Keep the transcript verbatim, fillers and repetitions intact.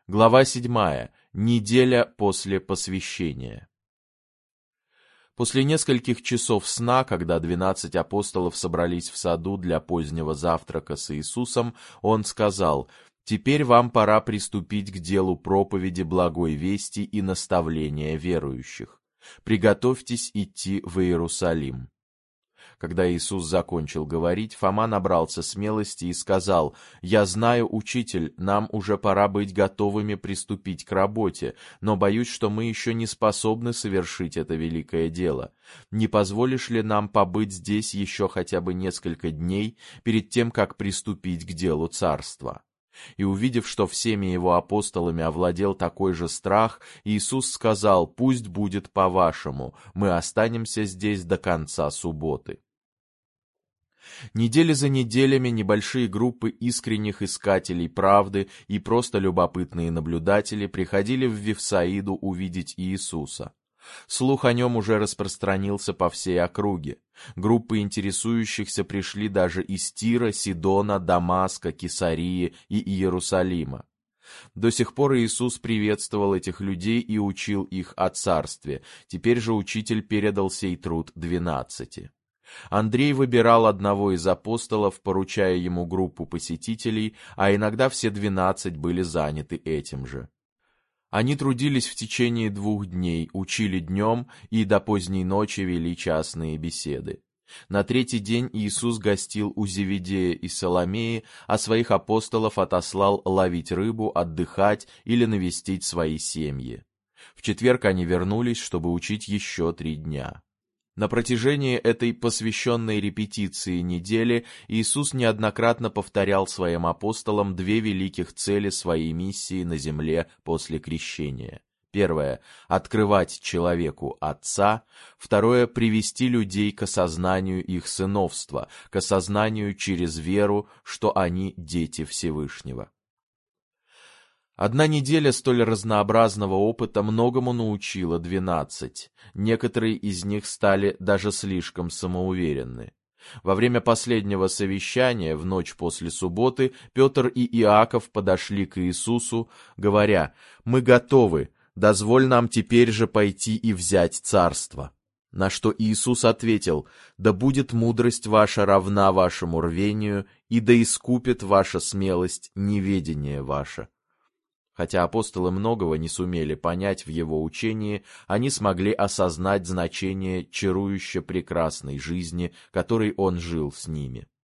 Глава седьмая. Неделя после посвящения. После нескольких часов сна, когда двенадцать апостолов собрались в саду для позднего завтрака с Иисусом, он сказал: «Теперь вам пора приступить к делу проповеди благой вести и наставления верующих. Приготовьтесь идти в Иерусалим». Когда Иисус закончил говорить, Фома набрался смелости и сказал: «Я знаю, Учитель, нам уже пора быть готовыми приступить к работе, но боюсь, что мы еще не способны совершить это великое дело. Не позволишь ли нам побыть здесь еще хотя бы несколько дней перед тем, как приступить к делу царства?» И увидев, что всеми его апостолами овладел такой же страх, Иисус сказал: «Пусть будет по-вашему, мы останемся здесь до конца субботы». Недели за неделями небольшие группы искренних искателей правды и просто любопытные наблюдатели приходили в Вифсаиду увидеть Иисуса. Слух о нем уже распространился по всей округе. Группы интересующихся пришли даже из Тира, Сидона, Дамаска, Кесарии и Иерусалима. До сих пор Иисус приветствовал этих людей и учил их о царстве. Теперь же Учитель передал сей труд двенадцати. Андрей выбирал одного из апостолов, поручая ему группу посетителей, а иногда все двенадцать были заняты этим же. Они трудились в течение двух дней, учили днем и до поздней ночи вели частные беседы. На третий день Иисус гостил у Зеведея и Соломеи, а своих апостолов отослал ловить рыбу, отдыхать или навестить свои семьи. В четверг они вернулись, чтобы учить еще три дня. На протяжении этой посвященной репетиции недели Иисус неоднократно повторял своим апостолам две великих цели своей миссии на земле после крещения. Первое — открывать человеку Отца. Второе — привести людей к осознанию их сыновства, к осознанию через веру, что они дети Всевышнего. Одна неделя столь разнообразного опыта многому научила двенадцать. Некоторые из них стали даже слишком самоуверенны. Во время последнего совещания, в ночь после субботы, Петр и Иаков подошли к Иисусу, говоря: «Мы готовы, дозволь нам теперь же пойти и взять царство». На что Иисус ответил: «Да будет мудрость ваша равна вашему рвению, и да искупит ваша смелость неведение ваше». Хотя апостолы многого не сумели понять в его учении, они смогли осознать значение чарующе прекрасной жизни, которой он жил с ними.